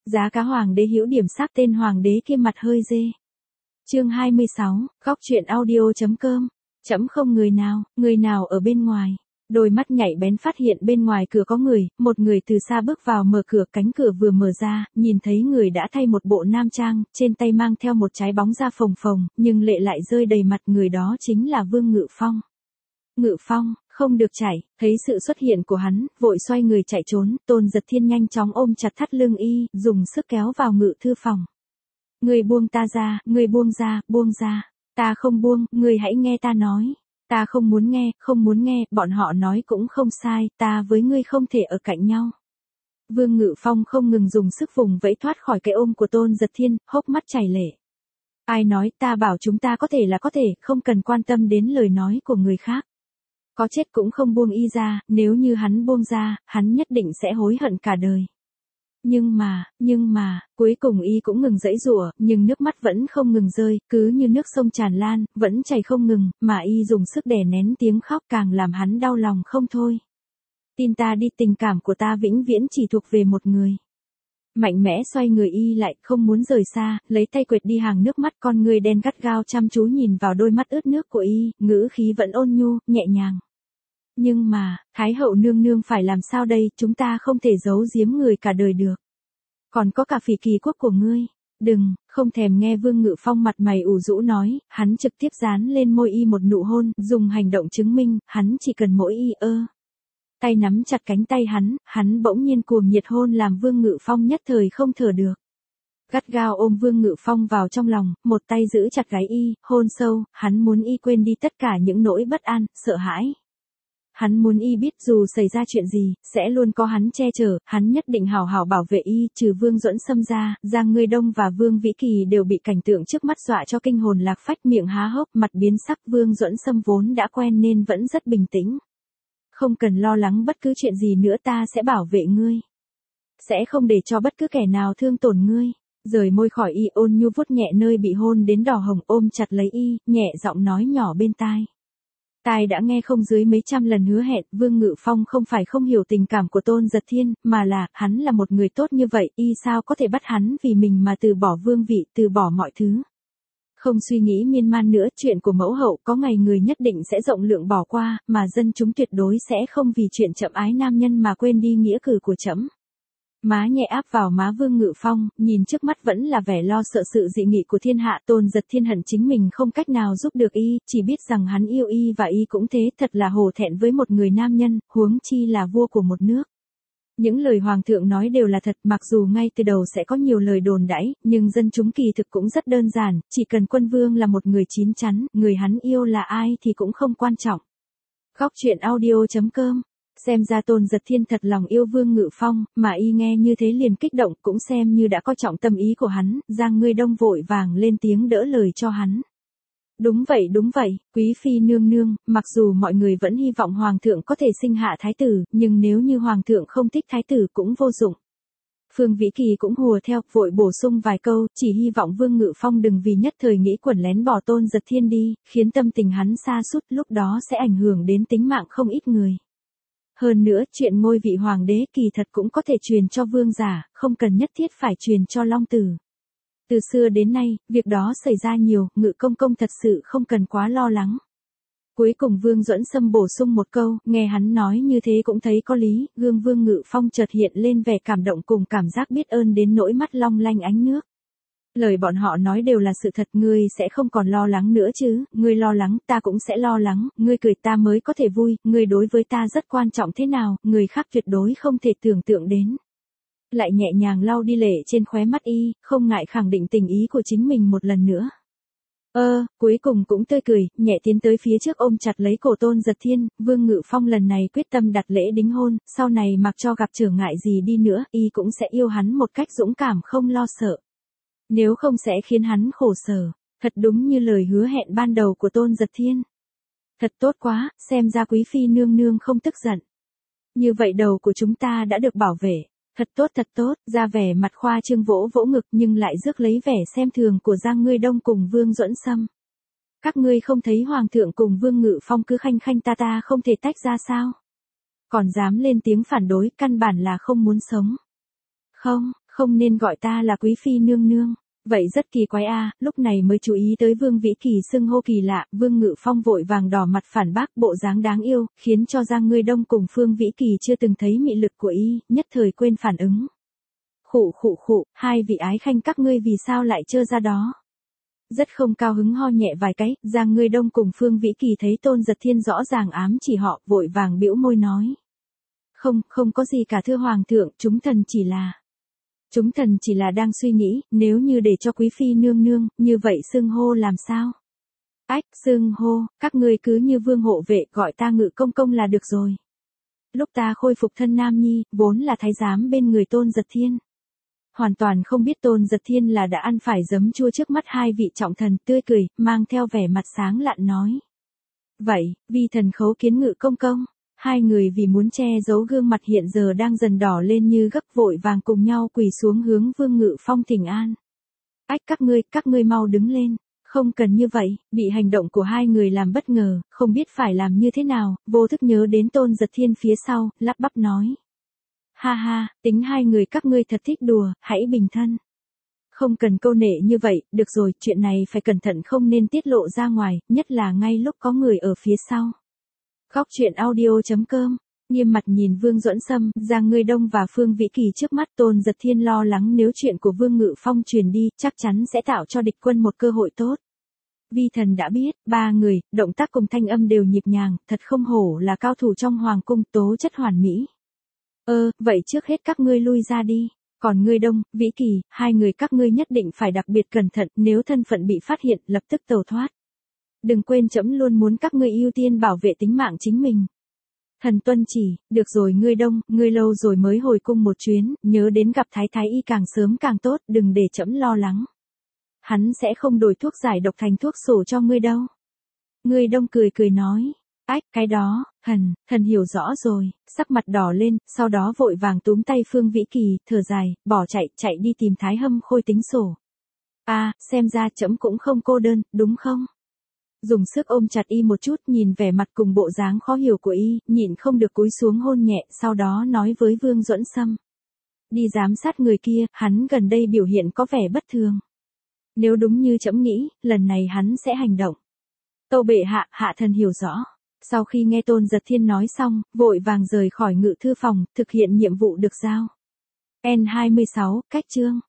Giá cá hoàng đế hữu điểm sắc tên hoàng đế kia mặt hơi dê. Chương 26, góc truyện audio.com. Chấm không người nào ở bên ngoài. Đôi mắt nhạy bén phát hiện bên ngoài cửa có người, một người từ xa bước vào mở cửa, cánh cửa vừa mở ra, nhìn thấy người đã thay một bộ nam trang, trên tay mang theo một trái bóng da phồng phồng, nhưng lệ lại rơi đầy mặt, người đó chính là Vương Ngự Phong. Ngự Phong, không được chạy, thấy sự xuất hiện của hắn, vội xoay người chạy trốn, Tôn Giật Thiên nhanh chóng ôm chặt thắt lưng y, dùng sức kéo vào ngự thư phòng. Người buông ta ra, người buông ra, ta không buông, người hãy nghe ta nói. Ta không muốn nghe, bọn họ nói cũng không sai, ta với ngươi không thể ở cạnh nhau. Vương Ngự Phong không ngừng dùng sức vùng vẫy thoát khỏi cái ôm của Tôn Giật Thiên, hốc mắt chảy lệ. Ai nói, ta bảo chúng ta có thể là có thể, không cần quan tâm đến lời nói của người khác. Có chết cũng không buông y ra, nếu như hắn buông ra, hắn nhất định sẽ hối hận cả đời. Nhưng mà, cuối cùng y cũng ngừng giãy giụa, nhưng nước mắt vẫn không ngừng rơi, cứ như nước sông tràn lan, vẫn chảy không ngừng, mà y dùng sức đè nén tiếng khóc càng làm hắn đau lòng không thôi. Tin ta đi, tình cảm của ta vĩnh viễn chỉ thuộc về một người. Mạnh mẽ xoay người y lại, không muốn rời xa, lấy tay quệt đi hàng nước mắt, con người đen gắt gao chăm chú nhìn vào đôi mắt ướt nước của y, ngữ khí vẫn ôn nhu, nhẹ nhàng. Nhưng mà, Thái hậu nương nương phải làm sao đây, chúng ta không thể giấu giếm người cả đời được. Còn có cả Phỉ Kỳ quốc của ngươi. Đừng, không thèm nghe Vương Ngự Phong mặt mày ủ rũ nói, hắn trực tiếp dán lên môi y một nụ hôn, dùng hành động chứng minh, hắn chỉ cần mỗi y tay nắm chặt cánh tay hắn bỗng nhiên cuồng nhiệt hôn làm Vương Ngự Phong nhất thời không thở được. Gắt gao ôm Vương Ngự Phong vào trong lòng, một tay giữ chặt gáy y, hôn sâu, hắn muốn y quên đi tất cả những nỗi bất an, sợ hãi. Hắn muốn y biết dù xảy ra chuyện gì, sẽ luôn có hắn che chở, hắn nhất định hảo hảo bảo vệ y, trừ Vương Duẫn Xâm ra, Giang Ngươi Đông và Vương Vĩ Kỳ đều bị cảnh tượng trước mắt dọa cho kinh hồn lạc phách, miệng há hốc, mặt biến sắc. Vương Duẫn Xâm vốn đã quen nên vẫn rất bình tĩnh. Không cần lo lắng bất cứ chuyện gì nữa, ta sẽ bảo vệ ngươi. Sẽ không để cho bất cứ kẻ nào thương tổn ngươi. Rời môi khỏi y, ôn nhu vuốt nhẹ nơi bị hôn đến đỏ hồng, ôm chặt lấy y, nhẹ giọng nói nhỏ bên tai. Tai đã nghe không dưới mấy trăm lần hứa hẹn, Vương Ngự Phong không phải không hiểu tình cảm của Tôn Giật Thiên, mà là, hắn là một người tốt như vậy, y sao có thể bắt hắn vì mình mà từ bỏ vương vị, từ bỏ mọi thứ. Không suy nghĩ miên man nữa, chuyện của mẫu hậu có ngày người nhất định sẽ rộng lượng bỏ qua, mà dân chúng tuyệt đối sẽ không vì chuyện chậm ái nam nhân mà quên đi nghĩa cử của trẫm. Má nhẹ áp vào má Vương Ngự Phong, nhìn trước mắt vẫn là vẻ lo sợ sự dị nghị của thiên hạ. Tôn Giật Thiên hận chính mình không cách nào giúp được y, chỉ biết rằng hắn yêu y và y cũng thế, thật là hổ thẹn với một người nam nhân, huống chi là vua của một nước. Những lời hoàng thượng nói đều là thật, mặc dù ngay từ đầu sẽ có nhiều lời đồn đãi, nhưng dân chúng kỳ thực cũng rất đơn giản, chỉ cần quân vương là một người chín chắn, người hắn yêu là ai thì cũng không quan trọng. Góc truyện audio.com. Xem ra Tôn Giật Thiên thật lòng yêu Vương Ngự Phong, mà y nghe như thế liền kích động, cũng xem như đã coi trọng tâm ý của hắn. Giang Ngươi Đông vội vàng lên tiếng đỡ lời cho hắn. Đúng vậy, quý phi nương nương, mặc dù mọi người vẫn hy vọng hoàng thượng có thể sinh hạ thái tử, nhưng nếu như hoàng thượng không thích thái tử cũng vô dụng. Phương Vĩ Kỳ cũng hùa theo, vội bổ sung vài câu, chỉ hy vọng Vương Ngự Phong đừng vì nhất thời nghĩ quẩn lén bỏ Tôn Giật Thiên đi, khiến tâm tình hắn sa sút, lúc đó sẽ ảnh hưởng đến tính mạng không ít người. Hơn nữa, chuyện ngôi vị hoàng đế kỳ thật cũng có thể truyền cho vương giả, không cần nhất thiết phải truyền cho long tử. Từ xưa đến nay, việc đó xảy ra nhiều, Ngự công công thật sự không cần quá lo lắng. Cuối cùng Vương Duẫn Xâm bổ sung một câu, nghe hắn nói như thế cũng thấy có lý, gương Vương Ngự Phong chợt hiện lên vẻ cảm động cùng cảm giác biết ơn đến nỗi mắt long lanh ánh nước. Lời bọn họ nói đều là sự thật, ngươi sẽ không còn lo lắng nữa chứ, ngươi lo lắng, ta cũng sẽ lo lắng, ngươi cười ta mới có thể vui, ngươi đối với ta rất quan trọng thế nào, người khác tuyệt đối không thể tưởng tượng đến. Lại nhẹ nhàng lau đi lệ trên khóe mắt y, không ngại khẳng định tình ý của chính mình một lần nữa. Cuối cùng cũng tươi cười, nhẹ tiến tới phía trước ôm chặt lấy cổ Tôn Giật Thiên. Vương Ngự Phong lần này quyết tâm đặt lễ đính hôn, sau này mặc cho gặp trở ngại gì đi nữa, y cũng sẽ yêu hắn một cách dũng cảm không lo sợ. Nếu không sẽ khiến hắn khổ sở, thật đúng như lời hứa hẹn ban đầu của Tôn Giật Thiên. Thật tốt quá, xem ra quý phi nương nương không tức giận. Như vậy đầu của chúng ta đã được bảo vệ. Thật tốt, ra vẻ mặt khoa trương vỗ vỗ ngực nhưng lại rước lấy vẻ xem thường của Giang Ngươi Đông cùng Vương Duẫn Xâm. Các ngươi không thấy hoàng thượng cùng Vương Ngự Phong cứ khanh khanh ta không thể tách ra sao? Còn dám lên tiếng phản đối, căn bản là không muốn sống. Không nên gọi ta là quý phi nương nương. Vậy rất kỳ quái a, lúc này mới chú ý tới Vương Vĩ Kỳ xưng hô kỳ lạ, Vương Ngự Phong vội vàng đỏ mặt phản bác bộ dáng đáng yêu, khiến cho Giang Ngươi Đông cùng Phương Vĩ Kỳ chưa từng thấy mị lực của y, nhất thời quên phản ứng. Khụ khụ khụ, hai vị ái khanh các ngươi vì sao lại trơ ra đó? Rất không cao hứng ho nhẹ vài cái, Giang Ngươi Đông cùng Phương Vĩ Kỳ thấy Tôn Giật Thiên rõ ràng ám chỉ họ, vội vàng bĩu môi nói. Không có gì cả thưa Hoàng thượng, chúng thần chỉ là đang suy nghĩ, nếu như để cho quý phi nương nương, như vậy xưng hô làm sao? Ách, xưng hô, các ngươi cứ như Vương hộ vệ gọi ta Ngự công công là được rồi. Lúc ta khôi phục thân nam nhi, vốn là thái giám bên người Tôn Giật Thiên. Hoàn toàn không biết Tôn Giật Thiên là đã ăn phải giấm chua trước mắt hai vị trọng thần, tươi cười, mang theo vẻ mặt sáng lạn nói. Vậy, vi thần khấu kiến Ngự công công. Hai người vì muốn che giấu gương mặt hiện giờ đang dần đỏ lên như gấp, vội vàng cùng nhau quỳ xuống hướng Vương Ngự Phong thỉnh an. Ách, các ngươi mau đứng lên. Không cần như vậy, bị hành động của hai người làm bất ngờ, không biết phải làm như thế nào, vô thức nhớ đến Tôn Giật Thiên phía sau, lắp bắp nói. Ha ha, tính hai người các ngươi thật thích đùa, hãy bình thân. Không cần câu nệ như vậy, được rồi, chuyện này phải cẩn thận, không nên tiết lộ ra ngoài, nhất là ngay lúc có người ở phía sau. Góc truyện audio.com, nghiêm mặt nhìn Vương Duẫn Sâm, Giang Ngươi Đông và Phương Vĩ Kỳ trước mắt. Tôn Giật Thiên lo lắng nếu chuyện của Vương Ngự Phong truyền đi, chắc chắn sẽ tạo cho địch quân một cơ hội tốt. Vi thần đã biết, ba người, động tác cùng thanh âm đều nhịp nhàng, thật không hổ là cao thủ trong hoàng cung, tố chất hoàn mỹ. Vậy trước hết các ngươi lui ra đi. Còn Ngươi Đông, Vĩ Kỳ, hai người các ngươi nhất định phải đặc biệt cẩn thận, nếu thân phận bị phát hiện, lập tức tẩu thoát. Đừng quên trẫm luôn muốn các ngươi ưu tiên bảo vệ tính mạng chính mình. Thần tuân chỉ, được rồi Ngươi Đông, ngươi lâu rồi mới hồi cung một chuyến, nhớ đến gặp Thái Thái y càng sớm càng tốt, đừng để trẫm lo lắng. Hắn sẽ không đổi thuốc giải độc thành thuốc sổ cho ngươi đâu. Ngươi Đông cười nói. Ách, cái đó, thần hiểu rõ rồi, sắc mặt đỏ lên, sau đó vội vàng túm tay Phương Vĩ Kỳ, thở dài, bỏ chạy đi tìm Thái Hâm Khôi tính sổ. Xem ra trẫm cũng không cô đơn, đúng không? Dùng sức ôm chặt y một chút, nhìn vẻ mặt cùng bộ dáng khó hiểu của y, nhịn không được cúi xuống hôn nhẹ, sau đó nói với Vương Duẫn Sâm. Đi giám sát người kia, hắn gần đây biểu hiện có vẻ bất thường. Nếu đúng như trẫm nghĩ, lần này hắn sẽ hành động. Tâu bệ hạ thần hiểu rõ. Sau khi nghe Tôn Giật Thiên nói xong, vội vàng rời khỏi ngự thư phòng, thực hiện nhiệm vụ được giao. N26, cách chương.